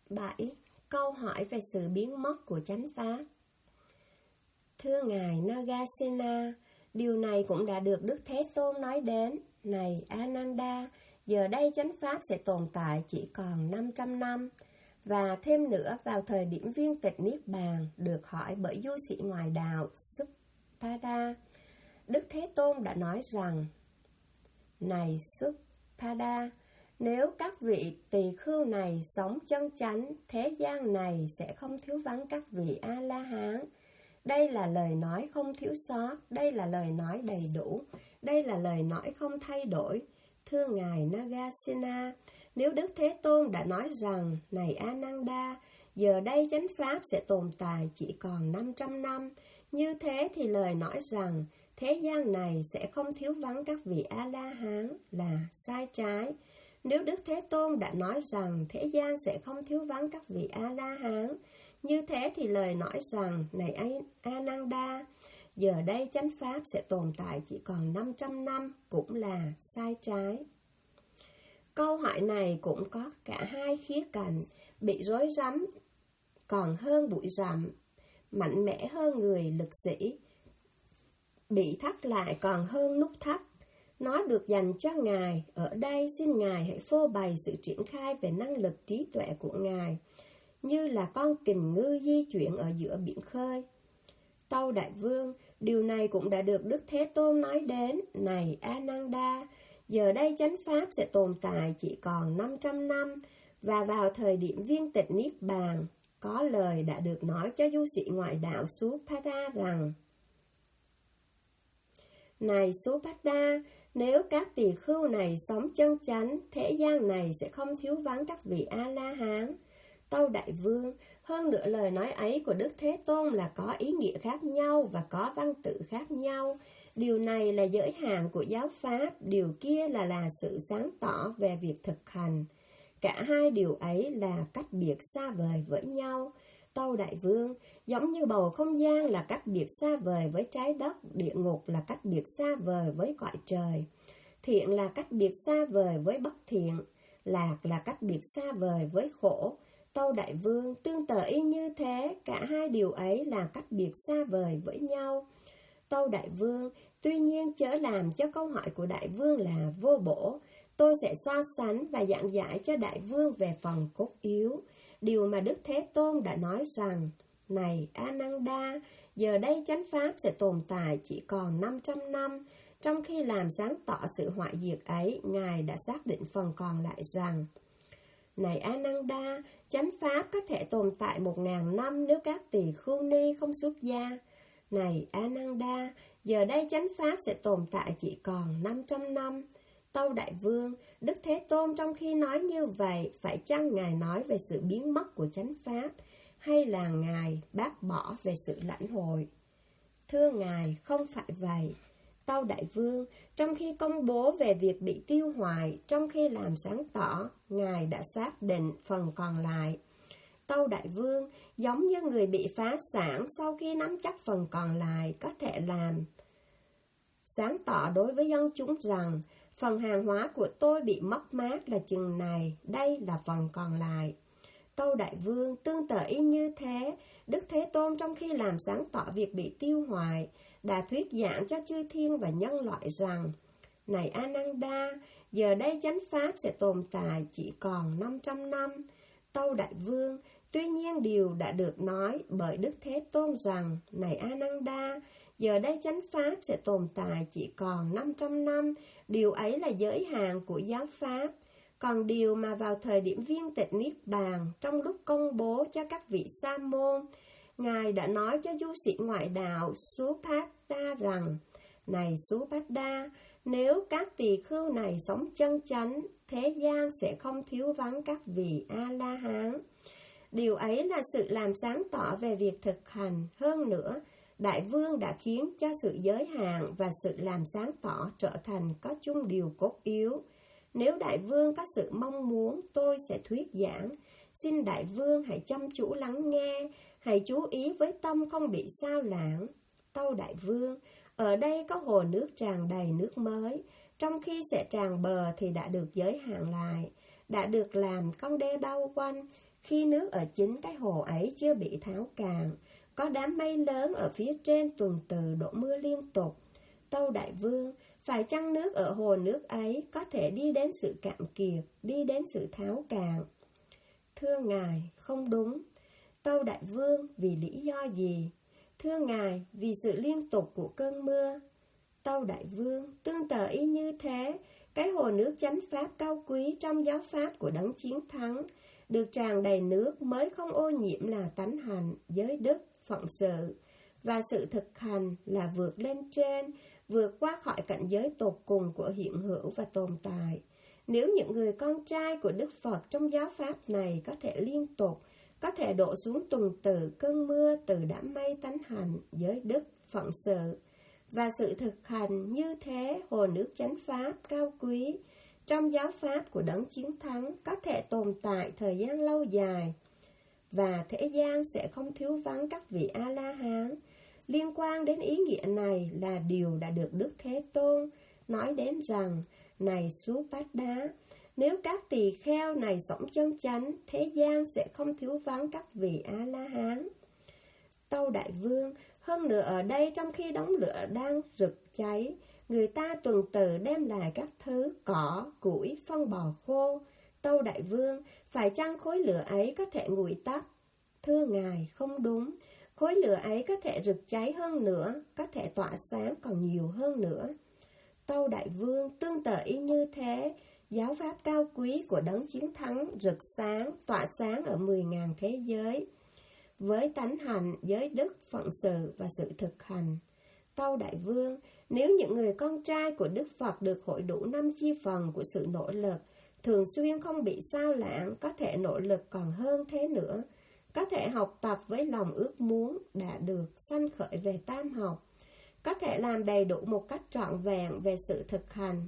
7. Câu hỏi về sự biến mất của chánh pháp. Thưa Ngài Nagasena, điều này cũng đã được Đức Thế Tôn nói đến. Này Ananda, giờ đây chánh pháp sẽ tồn tại chỉ còn 500 năm. Và thêm nữa, vào thời điểm viên tịch Niết Bàn, được hỏi bởi du sĩ ngoại đạo Subhada, Đức Thế Tôn đã nói rằng: Này Subhada, nếu các vị tỳ khưu này sống chân chánh, thế gian này sẽ không thiếu vắng các vị A-la-hán. Đây là lời nói không thiếu sót, đây là lời nói đầy đủ, đây là lời nói không thay đổi. Thưa Ngài Nagasena, nếu Đức Thế Tôn đã nói rằng: Này Ananda, giờ đây chánh pháp sẽ tồn tại chỉ còn 500 năm, như thế thì lời nói rằng thế gian này sẽ không thiếu vắng các vị A-la-hán là sai trái. Nếu Đức Thế Tôn đã nói rằng thế gian sẽ không thiếu vắng các vị A-la-hán, như thế thì lời nói rằng: Này Ananda, giờ đây chánh pháp sẽ tồn tại chỉ còn 500 năm cũng là sai trái. Câu hỏi này cũng có cả hai khía cạnh: bị rối rắm còn hơn bụi rậm, mạnh mẽ hơn người lực sĩ, bị thắt lại còn hơn nút thắt. Nó được dành cho Ngài. Ở đây xin Ngài hãy phô bày sự triển khai về năng lực trí tuệ của Ngài, như là con kình ngư di chuyển ở giữa biển khơi. Tâu Đại Vương, điều này cũng đã được Đức Thế Tôn nói đến. Này Ananda, giờ đây chánh pháp sẽ tồn tại chỉ còn 500 năm, và vào thời điểm viên tịch Niết Bàn, có lời đã được nói cho du sĩ ngoại đạo Subhada rằng: Này Subhada, nếu các tỳ khưu này sống chân chánh, thế gian này sẽ không thiếu vắng các vị A-la-hán. Tâu Đại Vương, hơn nữa lời nói ấy của Đức Thế Tôn là có ý nghĩa khác nhau và có văn tự khác nhau. Điều này là giới hạn của giáo pháp, điều kia là sự sáng tỏ về việc thực hành. Cả hai điều ấy là cách biệt xa vời với nhau. Tâu Đại Vương, giống như bầu không gian là cách biệt xa vời với trái đất, địa ngục là cách biệt xa vời với cõi trời, thiện là cách biệt xa vời với bất thiện, lạc là cách biệt xa vời với khổ. Tâu Đại Vương, tương tự y như thế, cả hai điều ấy là cách biệt xa vời với nhau. Tâu Đại Vương, tuy nhiên chớ làm cho câu hỏi của Đại Vương là vô bổ. Tôi sẽ so sánh và giảng giải cho Đại Vương về phần cốt yếu, điều mà Đức Thế Tôn đã nói rằng: Này Ananda, giờ đây chánh pháp sẽ tồn tại chỉ còn 500 năm. Trong khi làm sáng tỏ sự hoại diệt ấy, Ngài đã xác định phần còn lại rằng: Này Ananda, chánh pháp có thể tồn tại 1000 năm nếu các tỳ khưu ni không xuất gia. Này Ananda, giờ đây chánh pháp sẽ tồn tại chỉ còn 500 năm. Tâu Đại Vương, Đức Thế Tôn trong khi nói như vậy, phải chăng Ngài nói về sự biến mất của chánh pháp, hay là Ngài bác bỏ về sự lãnh hội? Thưa Ngài, không phải vậy. Tâu Đại Vương, trong khi công bố về việc bị tiêu hoại, trong khi làm sáng tỏ, Ngài đã xác định phần còn lại. Tâu Đại Vương, giống như người bị phá sản sau khi nắm chắc phần còn lại, có thể làm sáng tỏ đối với dân chúng rằng: Phần hàng hóa của tôi bị mất mát là chừng này, đây là phần còn lại. Tâu Đại Vương, tương tự y như thế, Đức Thế Tôn trong khi làm sáng tỏ việc bị tiêu hoại, đã thuyết giảng cho chư thiên và nhân loại rằng: Này Ananda, giờ đây chánh pháp sẽ tồn tại chỉ còn 500 năm. Tâu Đại Vương, tuy nhiên điều đã được nói bởi Đức Thế Tôn rằng: Này Ananda, giờ đây chánh pháp sẽ tồn tại chỉ còn 500 năm, điều ấy là giới hạn của giáo pháp. Còn điều mà vào thời điểm viên tịch Niết Bàn, trong lúc công bố cho các vị sa môn, Ngài đã nói cho du sĩ ngoại đạo Subhada rằng: Này Subhada, nếu các tỳ khưu này sống chân chánh, thế gian sẽ không thiếu vắng các vị A-la-hán. Điều ấy là sự làm sáng tỏ về việc thực hành. Hơn nữa, Đại Vương đã khiến cho sự giới hạn và sự làm sáng tỏ trở thành có chung điều cốt yếu. Nếu Đại Vương có sự mong muốn, tôi sẽ thuyết giảng. Xin Đại Vương hãy chăm chú lắng nghe, hãy chú ý với tâm không bị sao lãng. Tâu Đại Vương, ở đây có hồ nước tràn đầy nước mới, trong khi sẽ tràn bờ thì đã được giới hạn lại, đã được làm con đê bao quanh. khi nước ở chính cái hồ ấy chưa bị tháo cạn, có đám mây lớn ở phía trên tuần từ đổ mưa liên tục. Tâu Đại Vương, phải chăng nước ở hồ nước ấy có thể đi đến sự cạn kiệt, đi đến sự tháo cạn? Thưa ngài, không đúng. Tâu Đại Vương, vì lý do gì? Thưa ngài, vì sự liên tục của cơn mưa. Tâu Đại Vương, tương tự ý như thế, cái hồ nước chánh pháp cao quý trong giáo pháp của đấng chiến thắng, được tràn đầy nước mới không ô nhiễm là tánh hành, giới đức, phận sự, và sự thực hành là vượt lên trên, vượt qua khỏi cảnh giới tột cùng của hiện hữu và tồn tại. Nếu những người con trai của Đức Phật trong giáo pháp này có thể liên tục, có thể đổ xuống tuần tự cơn mưa từ đám mây tánh hành, giới đức, phận sự, và sự thực hành như thế, hồ nước chánh pháp cao quý trong giáo pháp của đấng chiến thắng có thể tồn tại thời gian lâu dài, và thế gian sẽ không thiếu vắng các vị A-la-hán. Liên quan đến ý nghĩa này là điều đã được Đức Thế Tôn nói đến rằng: này Supada, nếu các tỳ kheo này sống chân chánh, thế gian sẽ không thiếu vắng các vị A-la-hán. Tâu Đại Vương, hơn nữa ở đây trong khi đống lửa đang rực cháy, người ta tuần tự đem lại các thứ cỏ, củi, phân bò khô. Tâu Đại Vương, phải chăng khối lửa ấy có thể nguội tắt? Thưa ngài, không đúng. Khối lửa ấy có thể rực cháy hơn nữa, có thể tỏa sáng còn nhiều hơn nữa. Tâu Đại Vương, tương tự y như thế, giáo pháp cao quý của đấng chiến thắng rực sáng, tỏa sáng ở 10.000 thế giới, với tánh hành, giới đức, phận sự và sự thực hành. Tâu Đại Vương, nếu những người con trai của Đức Phật được hội đủ 5 chi phần của sự nỗ lực, thường xuyên không bị sao lãng, có thể nỗ lực còn hơn thế nữa, có thể học tập với lòng ước muốn đã được sanh khởi về tam học, có thể làm đầy đủ một cách trọn vẹn về sự thực hành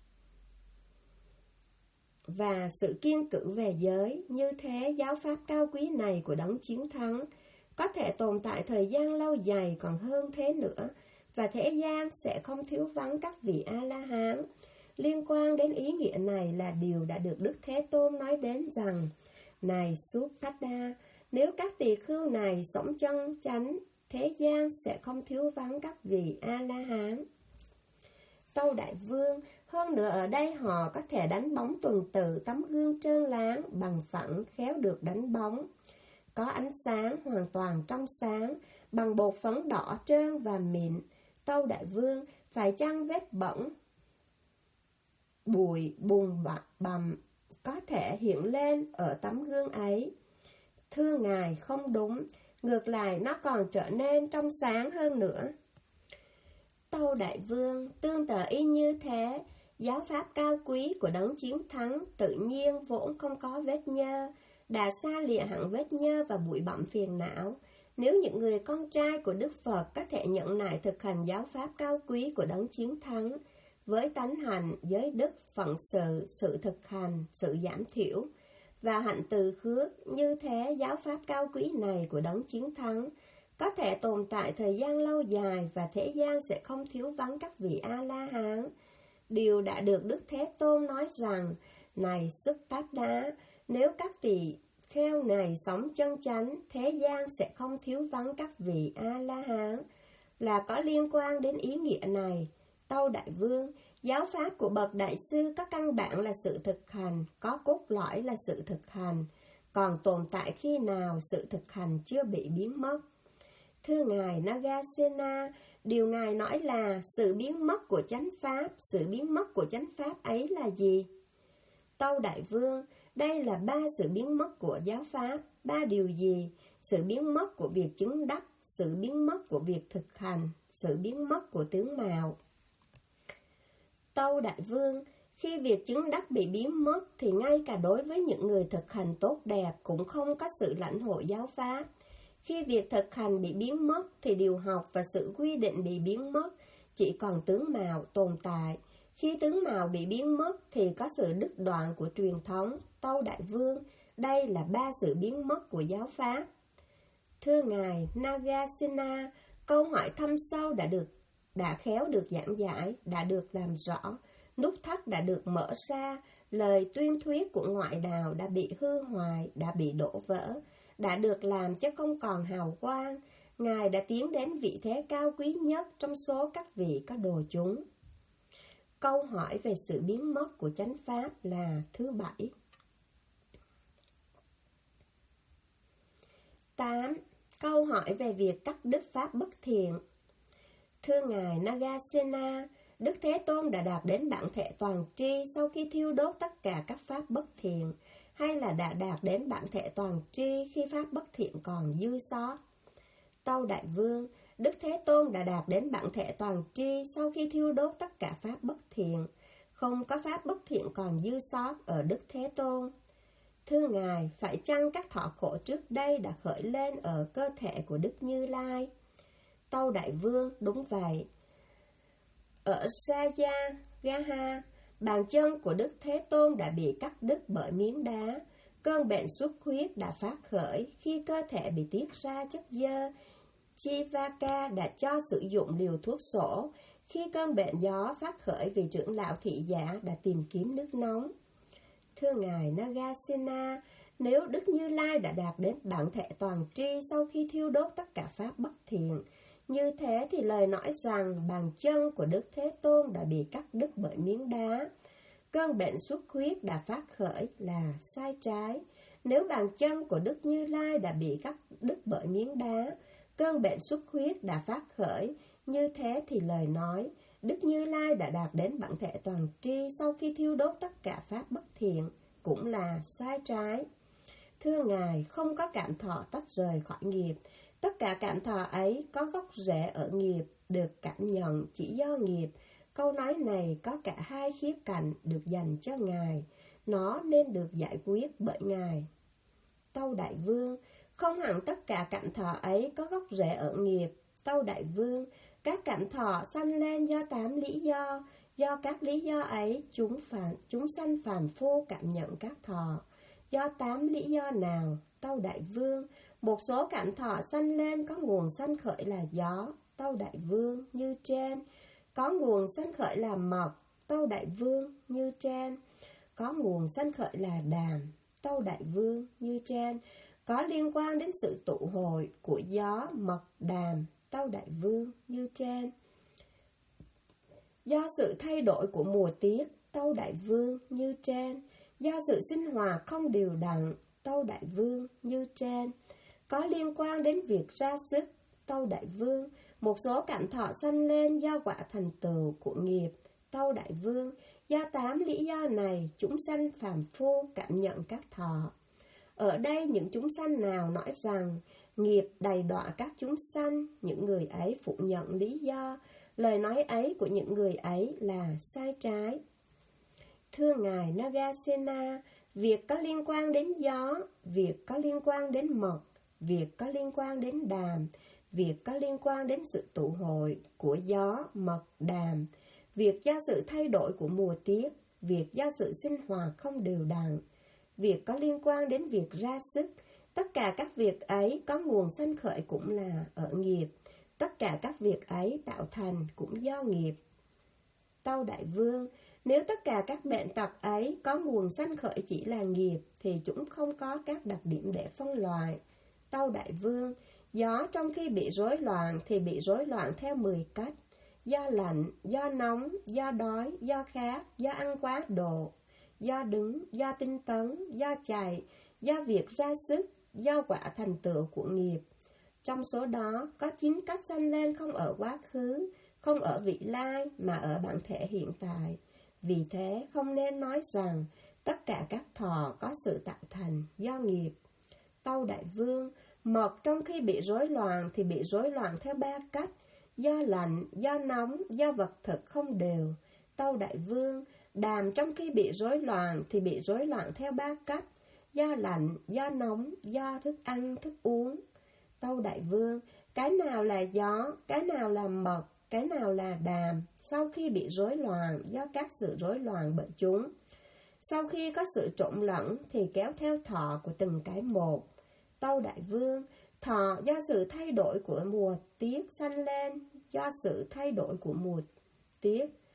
và sự kiêng cữ về giới, như thế giáo pháp cao quý này của đấng chiến thắng có thể tồn tại thời gian lâu dài còn hơn thế nữa, và thế gian sẽ không thiếu vắng các vị A-la-hán. Liên quan đến ý nghĩa này là điều đã được Đức Thế Tôn nói đến rằng: này Supada, nếu các tỳ khưu này sống chân chánh, thế gian sẽ không thiếu vắng các vị A-la-hán. Tâu Đại Vương, hơn nữa ở đây họ có thể đánh bóng tuần tự tấm gương trơn láng, bằng phẳng, khéo được đánh bóng, có ánh sáng hoàn toàn trong sáng, bằng bột phấn đỏ trơn và mịn. Tâu Đại Vương, phải chăng vết bẩn, bụi, bùn bặm có thể hiện lên ở tấm gương ấy? Thưa ngài, không đúng, ngược lại nó còn trở nên trong sáng hơn nữa. Tâu Đại Vương, tương tự y như thế, giáo pháp cao quý của đấng chiến thắng tự nhiên vốn không có vết nhơ, đã xa lìa hẳn vết nhơ và bụi bặm phiền não. Nếu những người con trai của Đức Phật có thể nhận lại thực hành giáo pháp cao quý của đấng chiến thắng, với tánh hành, giới đức, phận sự, sự thực hành, sự giảm thiểu và hạnh từ khước, như thế giáo pháp cao quý này của đấng chiến thắng có thể tồn tại thời gian lâu dài, và thế gian sẽ không thiếu vắng các vị A-la-hán. Điều đã được Đức Thế Tôn nói rằng: này Supada, nếu các tỳ kheo này sống chân chánh, thế gian sẽ không thiếu vắng các vị A-la-hán, là có liên quan đến ý nghĩa này. Tâu Đại Vương, giáo pháp của bậc đại sư có căn bản là sự thực hành, có cốt lõi là sự thực hành, còn tồn tại khi nào sự thực hành chưa bị biến mất. Thưa ngài Nagasena, điều ngài nói là sự biến mất của chánh pháp, sự biến mất của chánh pháp ấy là gì? Tâu Đại Vương, đây là 3 sự biến mất của giáo pháp. 3 điều gì? Sự biến mất của việc chứng đắc, sự biến mất của việc thực hành, sự biến mất của tướng mạo. Tâu Đại Vương, khi việc chứng đắc bị biến mất thì ngay cả đối với những người thực hành tốt đẹp cũng không có sự lãnh hội giáo pháp. Khi việc thực hành bị biến mất thì điều học và sự quy định bị biến mất, chỉ còn tướng mạo tồn tại. Khi tướng mạo bị biến mất thì có sự đứt đoạn của truyền thống. Tâu Đại Vương, đây là 3 sự biến mất của giáo pháp. Thưa ngài Nagasena, câu hỏi thâm sâu đã khéo được giảng giải, đã được làm rõ, nút thắt đã được mở ra, Lời tuyên thuyết của ngoại đạo đã bị hư hoại, đã bị đổ vỡ, đã được làm cho không còn hào quang. Ngài đã tiến đến vị thế cao quý nhất trong số các vị có đồ chúng. Câu hỏi về sự biến mất của chánh pháp là thứ 7. 8. Câu hỏi về việc cắt đứt pháp bất thiện. Thưa Ngài Nagasena, Đức Thế Tôn đã đạt đến bản thể toàn tri sau khi thiêu đốt tất cả các pháp bất thiện, hay là đã đạt đến bản thể toàn tri khi pháp bất thiện còn dư sót? Tâu Đại Vương, Đức Thế Tôn đã đạt đến bản thể toàn tri sau khi thiêu đốt tất cả pháp bất thiện, không có pháp bất thiện còn dư sót ở Đức Thế Tôn. Thưa Ngài, phải chăng các thọ khổ trước đây đã khởi lên ở cơ thể của Đức Như Lai? Tâu Đại Vương, đúng vậy. Ở Sajagaha, bàn chân của Đức Thế Tôn đã bị cắt đứt bởi miếng đá. Cơn bệnh xuất huyết đã phát khởi khi cơ thể bị tiết ra chất dơ. Chivaka đã cho sử dụng liều thuốc sổ khi cơn bệnh gió phát khởi vì trưởng lão thị giả đã tìm kiếm nước nóng. Thưa Ngài Nagasena, nếu Đức Như Lai đã đạt đến bản thể toàn tri sau khi thiêu đốt tất cả pháp bất thiện, như thế thì lời nói rằng bàn chân của Đức Thế Tôn đã bị cắt đứt bởi miếng đá, cơn bệnh xuất huyết đã phát khởi là sai trái. Nếu bàn chân của Đức Như Lai đã bị cắt đứt bởi miếng đá, cơn bệnh xuất huyết đã phát khởi, như thế thì lời nói Đức Như Lai đã đạt đến bản thể toàn tri sau khi thiêu đốt tất cả pháp bất thiện cũng là sai trái. Thưa Ngài, không có cảm thọ tách rời khỏi nghiệp. Tất cả cảm thọ ấy có gốc rễ ở nghiệp, được cảm nhận chỉ do nghiệp. Câu nói này có cả hai khía cạnh được dành cho Ngài. Nó nên được giải quyết bởi Ngài. Tâu Đại Vương, không hẳn tất cả cảm thọ ấy có gốc rễ ở nghiệp. Tâu Đại Vương, các cảm thọ sanh lên do 8 lý do. Do các lý do ấy, chúng sanh phàm phu cảm nhận các thọ. Do 8 lý do nào? Tâu Đại Vương, một số cảm thọ sanh lên có nguồn sanh khởi là gió. Tâu Đại Vương, như trên. Có nguồn sanh khởi là mộc. Tâu Đại Vương, như trên. Có nguồn sanh khởi là đàm. Tâu Đại Vương, như trên. Có liên quan đến sự tụ hội của gió, mộc, đàm. Tâu Đại Vương, như trên. Do sự thay đổi của mùa tiết. Tâu Đại Vương, như trên. Do sự sinh hoạt không đều đặn. Tâu Đại Vương, như trên. Có liên quan đến việc ra sức. Tâu Đại Vương, một số cảm thọ sanh lên do quả thành tựu của nghiệp. Tâu Đại Vương, do 8 lý do này, chúng sanh phàm phu cảm nhận các thọ. Ở đây những chúng sanh nào nói rằng nghiệp đầy đọa các chúng sanh, những người ấy phủ nhận lý do. Lời nói ấy của những người ấy là sai trái. Thưa Ngài Nagasena, việc có liên quan đến gió, việc có liên quan đến mộc, việc có liên quan đến đàm, việc có liên quan đến sự tụ hội của gió, mộc, đàm, việc do sự thay đổi của mùa tiết, việc do sự sinh hoạt không đều đặn, việc có liên quan đến việc ra sức, tất cả các việc ấy có nguồn sanh khởi cũng là ở nghiệp, tất cả các việc ấy tạo thành cũng do nghiệp. Tâu Đại Vương, nếu tất cả các bệnh tật ấy có nguồn sanh khởi chỉ là nghiệp, thì chúng không có các đặc điểm để phân loại. Tâu Đại Vương, gió trong khi bị rối loạn thì bị rối loạn theo 10 cách. Do lạnh, do nóng, do đói, do khát, do ăn quá độ, do đứng, do tinh tấn, do chạy, do việc ra sức, do quả thành tựu của nghiệp. Trong số đó, có 9 cách sanh lên không ở quá khứ, không ở vị lai, mà ở bản thể hiện tại. Vì thế, không nên nói rằng tất cả các thọ có sự tạo thành do nghiệp. Tâu Đại Vương, mộc trong khi bị rối loạn thì bị rối loạn theo 3 cách, do lạnh, do nóng, do vật thực không đều. Tâu Đại Vương, đàm trong khi bị rối loạn thì bị rối loạn theo 3 cách, do lạnh, do nóng, do thức ăn, thức uống. Tâu Đại Vương, cái nào là gió, cái nào là mộc, cái nào là đàm, sau khi bị rối loạn do các sự rối loạn bởi chúng. Sau khi có sự trộn lẫn thì kéo theo thọ của từng cái một. Tâu Đại Vương, thọ do sự thay đổi của mùa tiết sanh lên, do sự thay đổi của mùa tiết.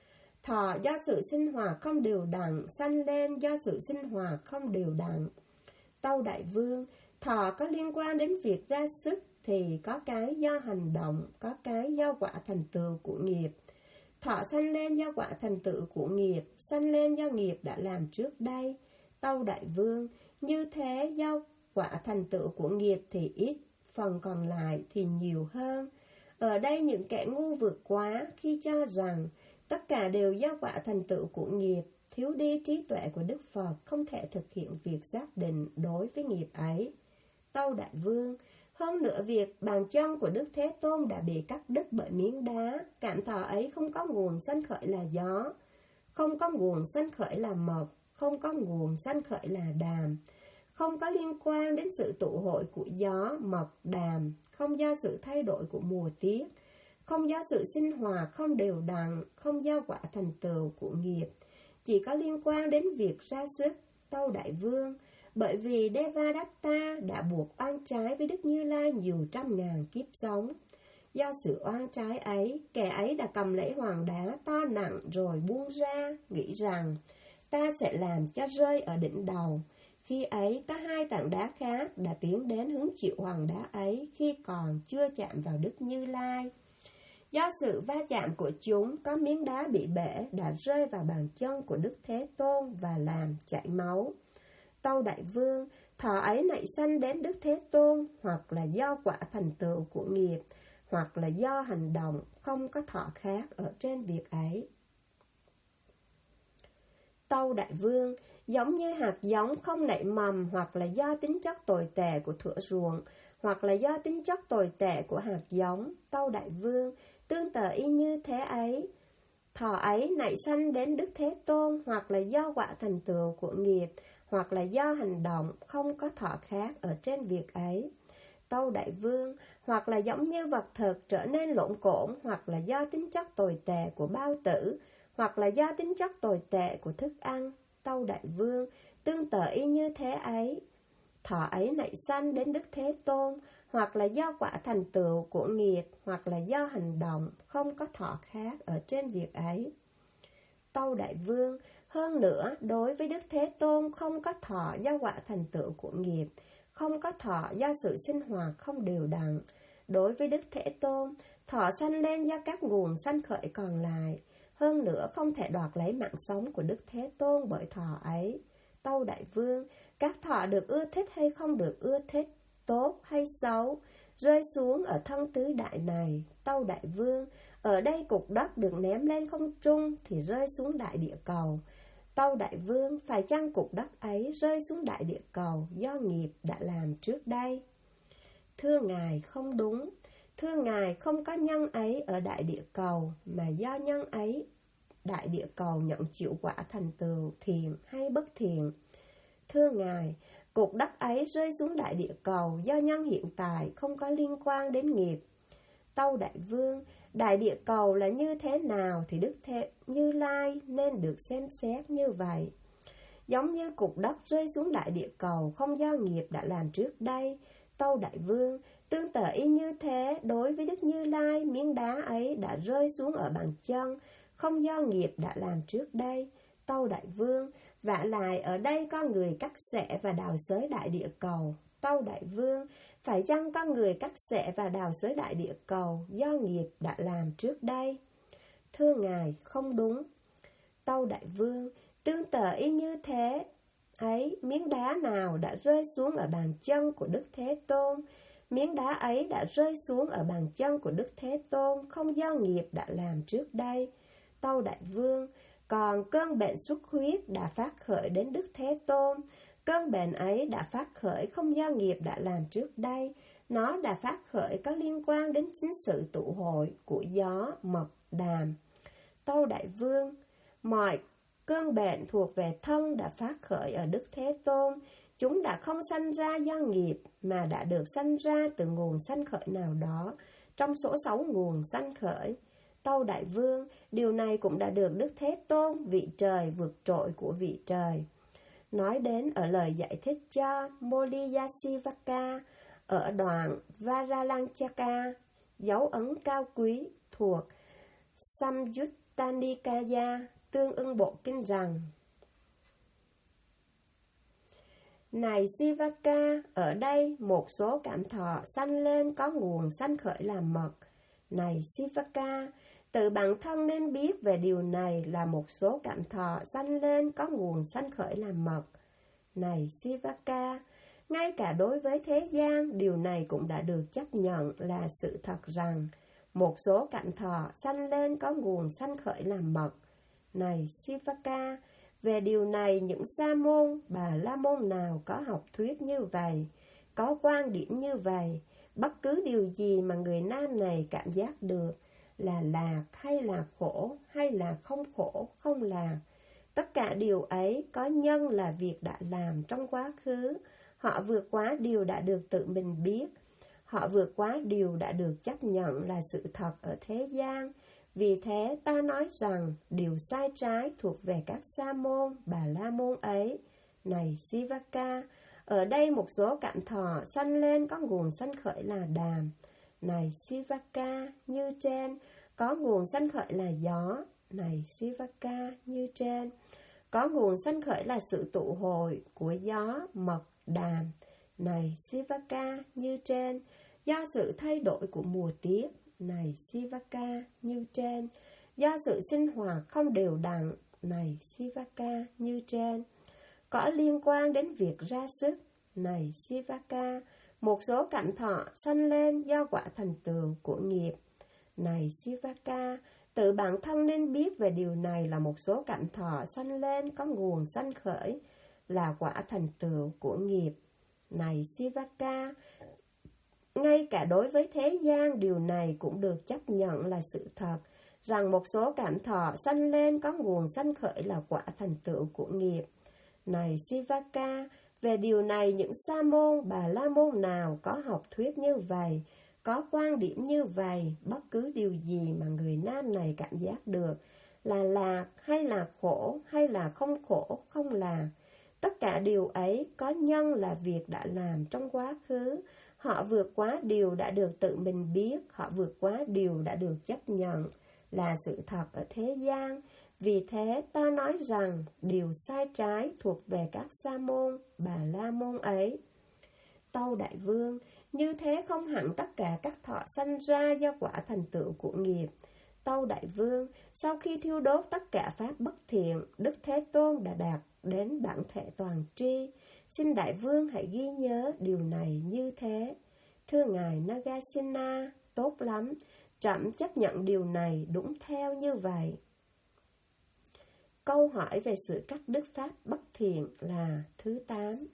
Thọ do sự sinh hoạt không đều đặn, sanh lên do sự sinh hoạt không đều đặn. Tâu Đại Vương, thọ có liên quan đến việc ra sức thì có cái do hành động, có cái do quả thành tựu của nghiệp. Thọ sanh lên do quả thành tựu của nghiệp, sanh lên do nghiệp đã làm trước đây. Tâu Đại Vương, như thế do quả thành tựu của nghiệp thì ít, phần còn lại thì nhiều hơn. Ở đây những kẻ ngu vượt quá khi cho rằng tất cả đều do quả thành tựu của nghiệp, thiếu đi trí tuệ của Đức Phật, không thể thực hiện việc xác định đối với nghiệp ấy. Tâu Đại Vương, hơn nữa việc bàn chân của Đức Thế Tôn đã bị cắt đứt bởi miếng đá, cảm thọ ấy không có nguồn sanh khởi là gió, không có nguồn sanh khởi là mộc, không có nguồn sanh khởi là đàm, không có liên quan đến sự tụ hội của gió, mộc, đàm, không do sự thay đổi của mùa tiết, không do sự sinh hoạt không đều đặn, không do quả thành tựu của nghiệp, chỉ có liên quan đến việc ra sức. Tâu Đại Vương, bởi vì Devadatta đã buộc oan trái với Đức Như Lai nhiều trăm ngàn kiếp sống. Do sự oan trái ấy, kẻ ấy đã cầm lấy hòn đá to nặng rồi buông ra, nghĩ rằng ta sẽ làm cho rơi ở đỉnh đầu. Khi ấy, có hai tảng đá khác đã tiến đến hứng chịu hòn đá ấy khi còn chưa chạm vào Đức Như Lai. Do sự va chạm của chúng, có miếng đá bị bể đã rơi vào bàn chân của Đức Thế Tôn và làm chảy máu. Tâu Đại Vương, thọ ấy nảy sanh đến Đức Thế Tôn, hoặc là do quả thành tựu của nghiệp, hoặc là do hành động, không có thọ khác ở trên việc ấy. Tâu Đại Vương, giống như hạt giống không nảy mầm, hoặc là do tính chất tồi tệ của thửa ruộng, hoặc là do tính chất tồi tệ của hạt giống. Tâu Đại Vương, tương tự y như thế ấy, thọ ấy nảy sanh đến Đức Thế Tôn, hoặc là do quả thành tựu của nghiệp, hoặc là do hành động, không có thọ khác ở trên việc ấy. Tâu Đại Vương, hoặc là giống như vật thực trở nên lộn cộn, hoặc là do tính chất tồi tệ của bao tử, hoặc là do tính chất tồi tệ của thức ăn. Tâu Đại Vương, tương tự y như thế ấy, thọ ấy nảy sanh đến Đức Thế Tôn, hoặc là do quả thành tựu của nghiệp, hoặc là do hành động, không có thọ khác ở trên việc ấy. Tâu Đại Vương, hơn nữa, đối với Đức Thế Tôn không có thọ do quả thành tựu của nghiệp, không có thọ do sự sinh hoạt không đều đặn. Đối với Đức Thế Tôn, thọ sanh lên do các nguồn sanh khởi còn lại. Hơn nữa, không thể đoạt lấy mạng sống của Đức Thế Tôn bởi thọ ấy. Tâu Đại Vương, các thọ được ưa thích hay không được ưa thích, tốt hay xấu, rơi xuống ở thân tứ đại này. Tâu Đại Vương, ở đây cục đất được ném lên không trung thì rơi xuống đại địa cầu. Tâu Đại Vương, phải chăng cục đất ấy rơi xuống đại địa cầu do nghiệp đã làm trước đây? Thưa Ngài, không đúng. Thưa Ngài, không có nhân ấy ở đại địa cầu, mà do nhân ấy đại địa cầu nhận chịu quả thành tựu thiện hay bất thiện. Thưa Ngài, cục đất ấy rơi xuống đại địa cầu do nhân hiện tại, không có liên quan đến nghiệp. Tâu Đại Vương, đại địa cầu là như thế nào thì Đức Như Lai nên được xem xét như vậy. Giống như cục đất rơi xuống đại địa cầu không do nghiệp đã làm trước đây. Tâu Đại Vương, tương tự y như thế, đối với Đức Như Lai, miếng đá ấy đã rơi xuống ở bàn chân, không do nghiệp đã làm trước đây. Tâu Đại Vương, vả lại ở đây có người cắt xẻ và đào xới đại địa cầu. Tâu Đại Vương, phải chăng có người cắt xẻ và đào xới đại địa cầu do nghiệp đã làm trước đây? Thưa Ngài, không đúng. Tâu Đại Vương, tương tự y như thế ấy, miếng đá nào đã rơi xuống ở bàn chân của Đức Thế Tôn, miếng đá ấy đã rơi xuống ở bàn chân của Đức Thế Tôn, không do nghiệp đã làm trước đây. Tâu Đại Vương, còn cơn bệnh xuất huyết đã phát khởi đến Đức Thế Tôn, cơn bệnh ấy đã phát khởi không do nghiệp đã làm trước đây, nó đã phát khởi có liên quan đến chính sự tụ hội của gió, mộc, đàm. Tâu Đại Vương, mọi cơn bệnh thuộc về thân đã phát khởi ở Đức Thế Tôn, chúng đã không sanh ra do nghiệp, mà đã được sanh ra từ nguồn sanh khởi nào đó, trong số 6 nguồn sanh khởi. Tâu Đại Vương, điều này cũng đã được Đức Thế Tôn, vị trời vượt trội của vị trời, nói đến ở lời giải thích cho Moliyasivaka ở đoạn Varalanchaka, dấu ấn cao quý thuộc Samyutta Nikaya, tương ưng bộ kinh rằng: Này Sivaka, ở đây một số cảm thọ sanh lên có nguồn sanh khởi làm mật. Này Sivaka, tự bản thân nên biết về điều này là một số cảm thọ sanh lên có nguồn sanh khởi làm mật. Này Sivaka, ngay cả đối với thế gian, điều này cũng đã được chấp nhận là sự thật rằng một số cảm thọ sanh lên có nguồn sanh khởi làm mật. Này Sivaka, về điều này những sa môn, bà la môn nào có học thuyết như vậy, có quan điểm như vậy, bất cứ điều gì mà người nam này cảm giác được là lạc hay là khổ hay là không khổ, không lạc, tất cả điều ấy có nhân là việc đã làm trong quá khứ. Họ vượt quá điều đã được tự mình biết. Họ vượt quá điều đã được chấp nhận là sự thật ở thế gian. Vì thế ta nói rằng điều sai trái thuộc về các sa môn, bà la môn ấy. Này Sivaka, ở đây một số cảm thọ sanh lên có nguồn sanh khởi là đàm. Này Sivaka, như trên, có nguồn sanh khởi là gió. Này Sivaka, như trên, có nguồn sanh khởi là sự tụ hội của gió, mật, đàm. Này Sivaka, như trên, do sự thay đổi của mùa tiết. Này Sivaka, như trên, do sự sinh hoạt không đều đặn. Này Sivaka, như trên, có liên quan đến việc ra sức. Này Sivaka, một số cảm thọ sanh lên do quả thành tựu của nghiệp. Này Sivaka, tự bản thân nên biết về điều này là một số cảm thọ sanh lên có nguồn sanh khởi là quả thành tựu của nghiệp. Này Sivaka, ngay cả đối với thế gian, điều này cũng được chấp nhận là sự thật, rằng một số cảm thọ sanh lên có nguồn sanh khởi là quả thành tựu của nghiệp. Này Sivaka, về điều này những sa môn, bà la môn nào có học thuyết như vậy, có quan điểm như vậy, bất cứ điều gì mà người nam này cảm giác được là lạc hay là khổ hay là không khổ, không lạc, tất cả điều ấy có nhân là việc đã làm trong quá khứ. Họ vượt quá điều đã được tự mình biết, họ vượt quá điều đã được chấp nhận là sự thật ở thế gian. Vì thế ta nói rằng điều sai trái thuộc về các sa môn, bà la môn ấy. Tâu Đại Vương, như thế không hẳn tất cả các thọ sanh ra do quả thành tựu của nghiệp. Tâu Đại Vương, sau khi thiêu đốt tất cả pháp bất thiện, Đức Thế Tôn đã đạt đến bản thể toàn tri. Xin Đại Vương hãy ghi nhớ điều này như thế. Thưa Ngài Nagasena, tốt lắm, trẫm chấp nhận điều này đúng theo như vậy. Câu hỏi về sự cắt đứt pháp bất thiện là thứ 8.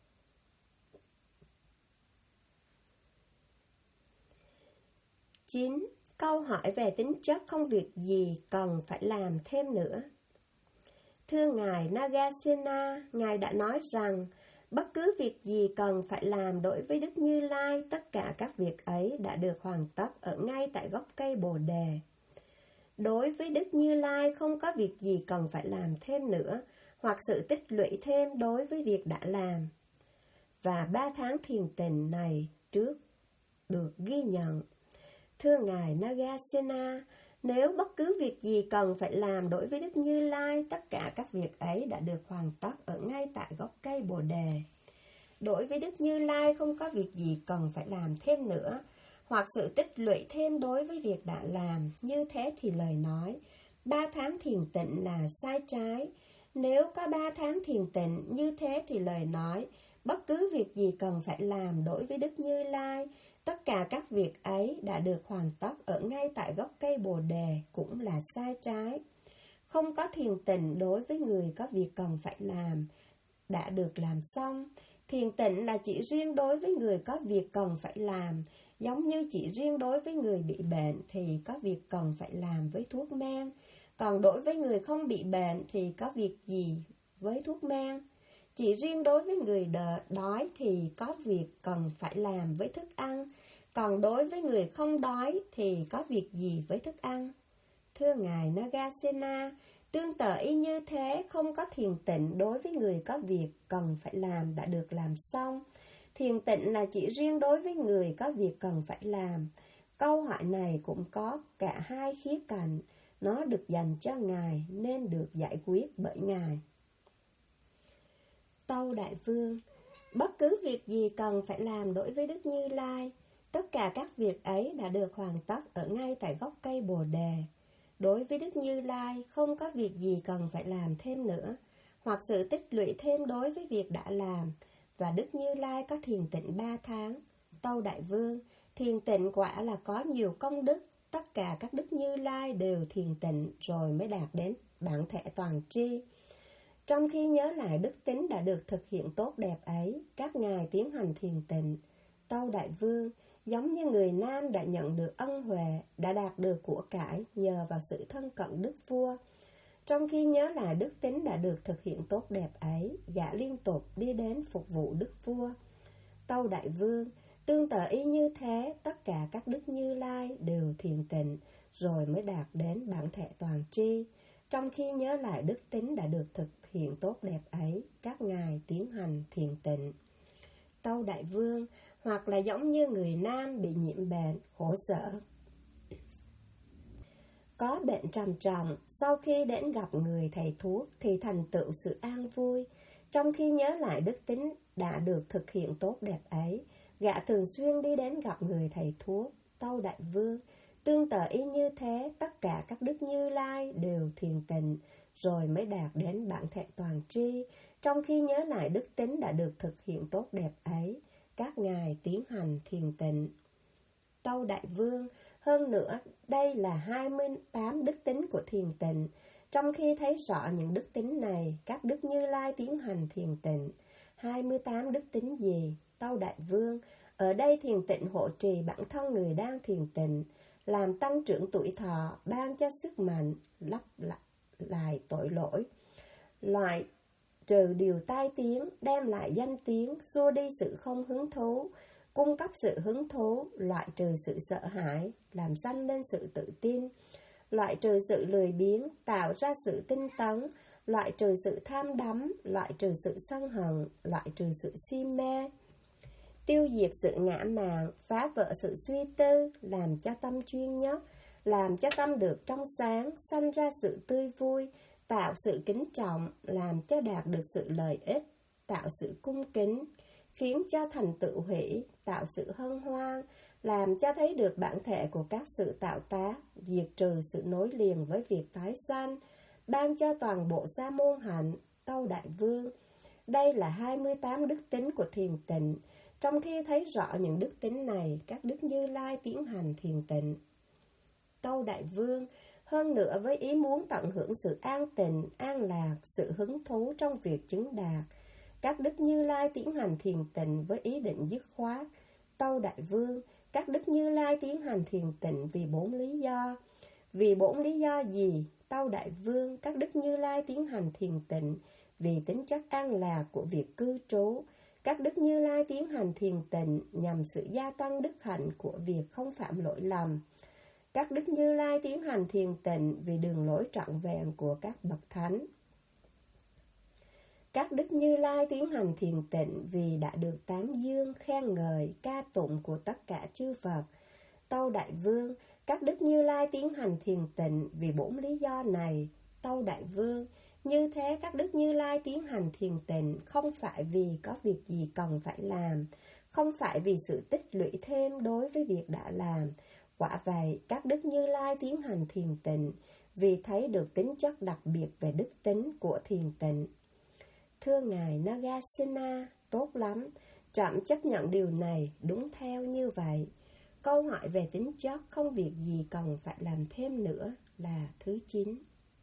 9. Câu hỏi về tính chất không việc gì cần phải làm thêm nữa. Thưa Ngài Nagasena, Ngài đã nói rằng bất cứ việc gì cần phải làm đối với Đức Như Lai, tất cả các việc ấy đã được hoàn tất ở ngay tại gốc cây Bồ Đề. Đối với Đức Như Lai không có việc gì cần phải làm thêm nữa, hoặc sự tích lũy thêm đối với việc đã làm. Và 3 tháng thiền tịnh này trước được ghi nhận. Thưa Ngài Nagasena, nếu bất cứ việc gì cần phải làm đối với Đức Như Lai, tất cả các việc ấy đã được hoàn tất ở ngay tại gốc cây Bồ Đề. Đối với Đức Như Lai không có việc gì cần phải làm thêm nữa, hoặc sự tích lũy thêm đối với việc đã làm. Như thế thì lời nói 3 tháng thiền tịnh là sai trái. Nếu có 3 tháng thiền tịnh, như thế thì lời nói bất cứ việc gì cần phải làm đối với Đức Như Lai, tất cả các việc ấy đã được hoàn tất ở ngay tại gốc cây Bồ Đề cũng là sai trái. Không có thiền tịnh đối với người có việc cần phải làm đã được làm xong. Thiền tịnh là chỉ riêng đối với người có việc cần phải làm, giống như chỉ riêng đối với người bị bệnh thì có việc cần phải làm với thuốc men. Còn đối với người không bị bệnh thì có việc gì với thuốc men. Chỉ riêng đối với người đói thì có việc cần phải làm với thức ăn. Còn đối với người không đói thì có việc gì với thức ăn. Thưa Ngài Nagasena, tương tự y như thế, không có thiền tịnh đối với người có việc cần phải làm đã được làm xong. Thiền tịnh là chỉ riêng đối với người có việc cần phải làm. Câu hỏi này cũng có cả hai khía cạnh. Nó được dành cho Ngài nên được giải quyết bởi Ngài. Tâu Đại Vương: bất cứ việc gì cần phải làm đối với Đức Như Lai, tất cả các việc ấy đã được hoàn tất ở ngay tại gốc cây Bồ Đề. Đối với Đức Như Lai, không có việc gì cần phải làm thêm nữa, hoặc sự tích lũy thêm đối với việc đã làm. Và Đức Như Lai có thiền tịnh 3 tháng. Tâu Đại Vương: thiền tịnh quả là có nhiều công đức. Tất cả các Đức Như Lai đều thiền tịnh rồi mới đạt đến bản thể toàn tri. Trong khi nhớ lại đức tính đã được thực hiện tốt đẹp ấy, các ngài tiến hành thiền tịnh. Tâu Đại Vương: giống như người nam đã nhận được ân huệ, đã đạt được của cải nhờ vào sự thân cận đức vua. Trong khi nhớ lại đức tính đã được thực hiện tốt đẹp ấy, gã liên tục đi đến phục vụ đức vua. Tâu Đại Vương: tương tự ý như thế, tất cả các Đức Như Lai đều thiền tịnh rồi mới đạt đến bản thể toàn tri. Trong khi nhớ lại đức tính đã được thực hiện tốt đẹp ấy, các ngài tiến hành thiền tịnh. Tâu Đại Vương: hoặc là giống như người nam bị nhiễm bệnh, khổ sở, có bệnh trầm trọng, sau khi đến gặp người thầy thuốc thì thành tựu sự an vui. Trong khi nhớ lại đức tính đã được thực hiện tốt đẹp ấy, gã thường xuyên đi đến gặp người thầy thuốc. Tâu Đại Vương: tương tự y như thế, tất cả các Đức Như Lai đều thiền tịnh rồi mới đạt đến bản thể toàn tri. Trong khi nhớ lại đức tính đã được thực hiện tốt đẹp ấy, các ngài tiến hành thiền tịnh. Tâu Đại Vương: hơn nữa, đây là 28 đức tính của thiền tịnh. Trong khi thấy rõ những đức tính này, các Đức Như Lai tiến hành thiền tịnh. 28 đức tính gì? Tâu Đại Vương: ở đây thiền tịnh hộ trì bản thân người đang thiền tịnh, làm tăng trưởng tuổi thọ, ban cho sức mạnh, lấp lại tội lỗi, loại trừ điều tai tiếng, đem lại danh tiếng, xua đi sự không hứng thú, cung cấp sự hứng thú, loại trừ sự sợ hãi, làm sanh lên sự tự tin, loại trừ sự lười biếng, tạo ra sự tinh tấn, loại trừ sự tham đắm, loại trừ sự sân hận, loại trừ sự si mê, tiêu diệt sự ngã mạn, phá vỡ sự suy tư, làm cho tâm chuyên nhất, làm cho tâm được trong sáng, sanh ra sự tươi vui, tạo sự kính trọng, làm cho đạt được sự lợi ích, tạo sự cung kính, khiến cho thành tựu hỷ, tạo sự hân hoan, làm cho thấy được bản thể của các sự tạo tác, diệt trừ sự nối liền với việc tái sanh, ban cho toàn bộ sa môn hạnh. Tâu Đại Vương: đây là 28 đức tính của thiền tịnh. Trong khi thấy rõ những đức tính này, các Đức Như Lai tiến hành thiền tịnh. Tâu Đại Vương: hơn nữa, với ý muốn tận hưởng sự an tịnh, an lạc, sự hứng thú trong việc chứng đạt, các Đức Như Lai tiến hành thiền tịnh với ý định dứt khoát. Tâu Đại Vương: các Đức Như Lai tiến hành thiền tịnh vì 4 lý do. Vì 4 lý do gì? Tâu Đại Vương: các Đức Như Lai tiến hành thiền tịnh vì tính chất an lạc của việc cư trú. Các Đức Như Lai tiến hành thiền tịnh nhằm sự gia tăng đức hạnh của việc không phạm lỗi lầm. Các Đức Như Lai tiến hành thiền tịnh vì đường lối trọn vẹn của các bậc thánh. Các Đức Như Lai tiến hành thiền tịnh vì đã được tán dương, khen ngợi, ca tụng của tất cả chư Phật. Tâu Đại Vương: các Đức Như Lai tiến hành thiền tịnh vì 4 lý do này. Tâu Đại Vương: như thế, các Đức Như Lai tiến hành thiền tịnh không phải vì có việc gì cần phải làm, không phải vì sự tích lũy thêm đối với việc đã làm. Quả vậy, các Đức Như Lai tiến hành thiền tịnh vì thấy được tính chất đặc biệt về đức tính của thiền tịnh. Thưa Ngài Nagasena, tốt lắm, trẫm chấp nhận điều này đúng theo như vậy. Câu hỏi về tính chất không việc gì cần phải làm thêm nữa là thứ 9.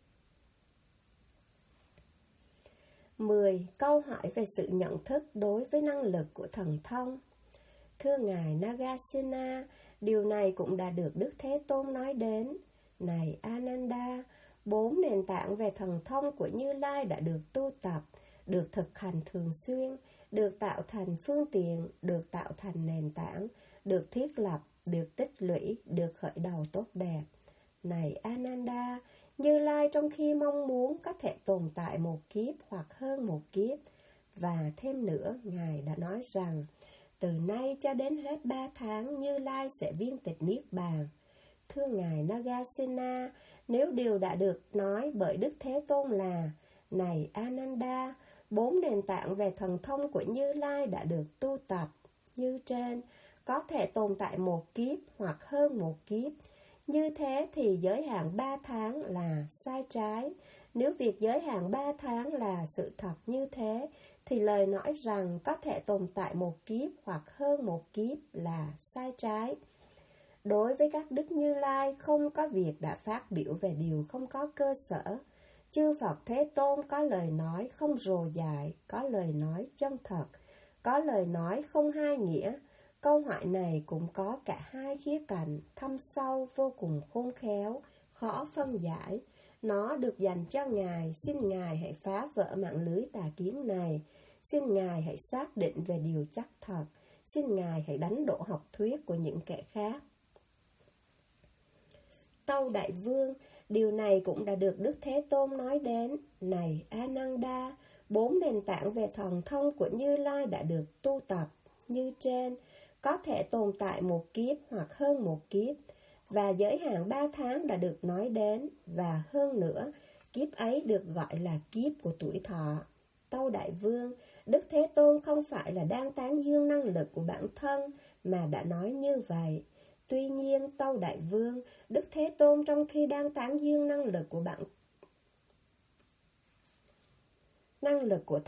10. Câu hỏi về sự nhận thức đối với năng lực của thần thông. Thưa Ngài Nagasena, điều này cũng đã được Đức Thế Tôn nói đến. Này Ananda, 4 nền tảng về thần thông của Như Lai đã được tu tập, được thực hành thường xuyên, được tạo thành phương tiện, được tạo thành nền tảng, được thiết lập, được tích lũy, được khởi đầu tốt đẹp. Này Ananda, Như Lai trong khi mong muốn có thể tồn tại một kiếp hoặc hơn một kiếp. Và thêm nữa, Ngài đã nói rằng, từ nay cho đến hết 3 tháng, Như Lai sẽ viên tịch Niết Bàn. Thưa Ngài Nagasena, Nếu điều đã được nói bởi Đức Thế Tôn là: này Ananda, 4 nền tảng về thần thông của Như Lai đã được tu tập như trên, có thể tồn tại một kiếp hoặc hơn một kiếp. Như thế thì giới hạn 3 tháng là sai trái. Nếu việc giới hạn 3 tháng là sự thật như thế, thì lời nói rằng có thể tồn tại một kiếp hoặc hơn một kiếp là sai trái. Đối với các Đức Như Lai, không có việc đã phát biểu về điều không có cơ sở. Chư Phật Thế Tôn có lời nói không rồ dại, có lời nói chân thật, có lời nói không hai nghĩa. Câu hỏi này cũng có cả hai khía cạnh, thâm sâu, vô cùng khôn khéo, khó phân giải. Nó được dành cho Ngài, xin Ngài hãy phá vỡ mạng lưới tà kiến này. Xin Ngài hãy xác định về điều chắc thật. Xin Ngài hãy đánh đổ học thuyết của những kẻ khác. Tâu Đại Vương, điều này cũng đã được Đức Thế Tôn nói đến. Này Ananda, 4 nền tảng về thần thông của Như Lai đã được tu tập như trên, có thể tồn tại một kiếp hoặc hơn một kiếp, và giới hạn 3 tháng đã được nói đến, và hơn nữa, kiếp ấy được gọi là kiếp của tuổi thọ. Tâu Đại Vương, Đức Thế Tôn không phải là đang tán dương năng lực của bản thân mà đã nói như vậy. Tuy nhiên, Tâu Đại Vương, Đức Thế Tôn trong khi đang tán dương năng lực của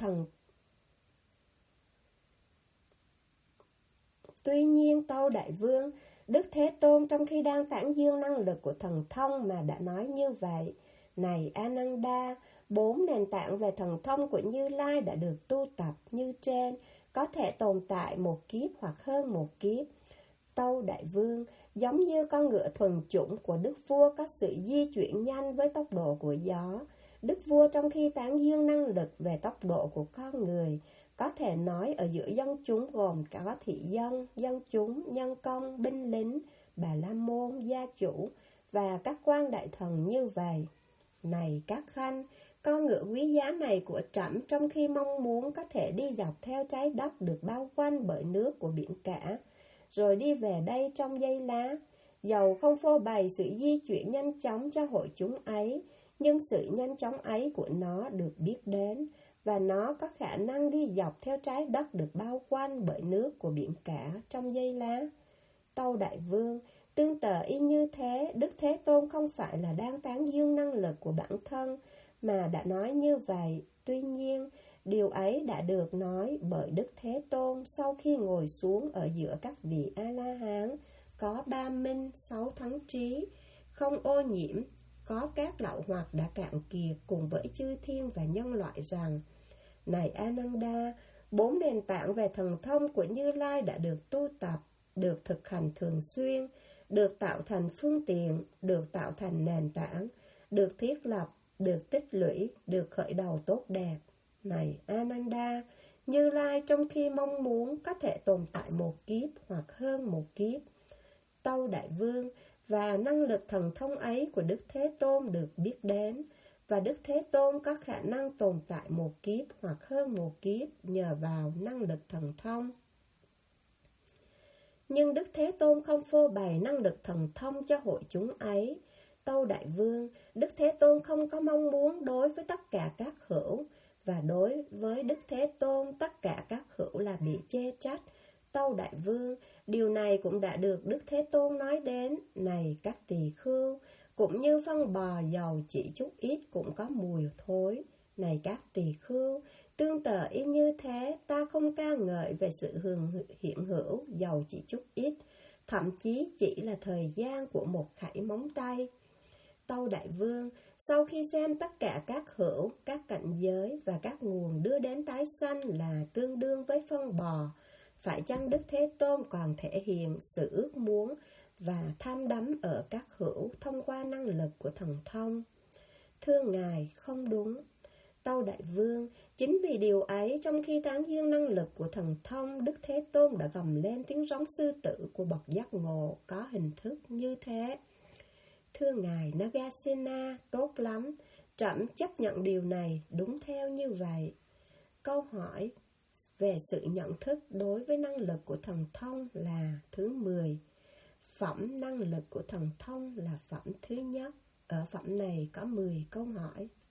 Tuy nhiên, Tâu Đại Vương, Đức Thế Tôn trong khi đang tán dương năng lực của thần thông mà đã nói như vậy. Này Ananda, 4 nền tảng về thần thông của Như Lai đã được tu tập như trên, có thể tồn tại một kiếp hoặc hơn một kiếp. Tâu Đại Vương, giống như con ngựa thuần chủng của Đức Vua có sự di chuyển nhanh với tốc độ của gió, Đức Vua trong khi tán dương năng lực về tốc độ của con người, có thể nói ở giữa dân chúng gồm có thị dân, dân chúng, nhân công, binh lính, bà la môn, gia chủ và các quan đại thần như vậy. Này các khanh, con ngựa quý giá này của trẫm trong khi mong muốn có thể đi dọc theo trái đất được bao quanh bởi nước của biển cả, rồi đi về đây trong giây lá. Dầu không phô bày sự di chuyển nhanh chóng cho hội chúng ấy, nhưng sự nhanh chóng ấy của nó được biết đến, và nó có khả năng đi dọc theo trái đất được bao quanh bởi nước của biển cả trong giây lá. Tâu Đại Vương, tương tự y như thế, Đức Thế Tôn không phải là đang tán dương năng lực của bản thân mà đã nói như vậy. Tuy nhiên, điều ấy đã được nói bởi Đức Thế Tôn sau khi ngồi xuống ở giữa các vị A-la-hán, có 3 minh, 6 thắng trí, không ô nhiễm, có các lậu hoặc đã cạn kiệt cùng với chư thiên và nhân loại rằng: Này Ananda, 4 nền tảng về thần thông của Như Lai đã được tu tập, được thực hành thường xuyên, được tạo thành phương tiện, được tạo thành nền tảng, được thiết lập, được tích lũy, được khởi đầu tốt đẹp. Này Ananda, Như Lai trong khi mong muốn có thể tồn tại một kiếp hoặc hơn một kiếp. Tâu Đại Vương, và năng lực thần thông ấy của Đức Thế Tôn được biết đến, và Đức Thế Tôn có khả năng tồn tại một kiếp hoặc hơn một kiếp nhờ vào năng lực thần thông. Nhưng Đức Thế Tôn không phô bày năng lực thần thông cho hội chúng ấy. Tâu Đại Vương, Đức Thế Tôn không có mong muốn đối với tất cả các hữu, và đối với Đức Thế Tôn tất cả các hữu là bị chê trách. Tâu Đại Vương, điều này cũng đã được Đức Thế Tôn nói đến. Này các tỳ khưu, cũng như phân bò dầu chỉ chút ít cũng có mùi thối. Này các tỳ khưu, tương tự y như thế, ta không ca ngợi về sự hiện hữu dầu chỉ chút ít, thậm chí chỉ là thời gian của một khẩy móng tay. Tâu Đại Vương, sau khi xem tất cả các hữu, các cảnh giới và các nguồn đưa đến tái sanh là tương đương với phân bò, phải chăng Đức Thế Tôn còn thể hiện sự ước muốn và tham đắm ở các hữu thông qua năng lực của thần thông? Thưa Ngài, không đúng. Tâu Đại Vương, chính vì điều ấy, trong khi tán dương năng lực của thần thông, Đức Thế Tôn đã gầm lên tiếng rống sư tử của bậc giác ngộ có hình thức như thế. Thưa Ngài Nagasena, tốt lắm, trẫm chấp nhận điều này đúng theo như vậy. Câu hỏi về sự nhận thức đối với năng lực của thần thông là thứ 10. Phẩm năng lực của thần thông là phẩm thứ nhất. Ở phẩm này có 10 câu hỏi.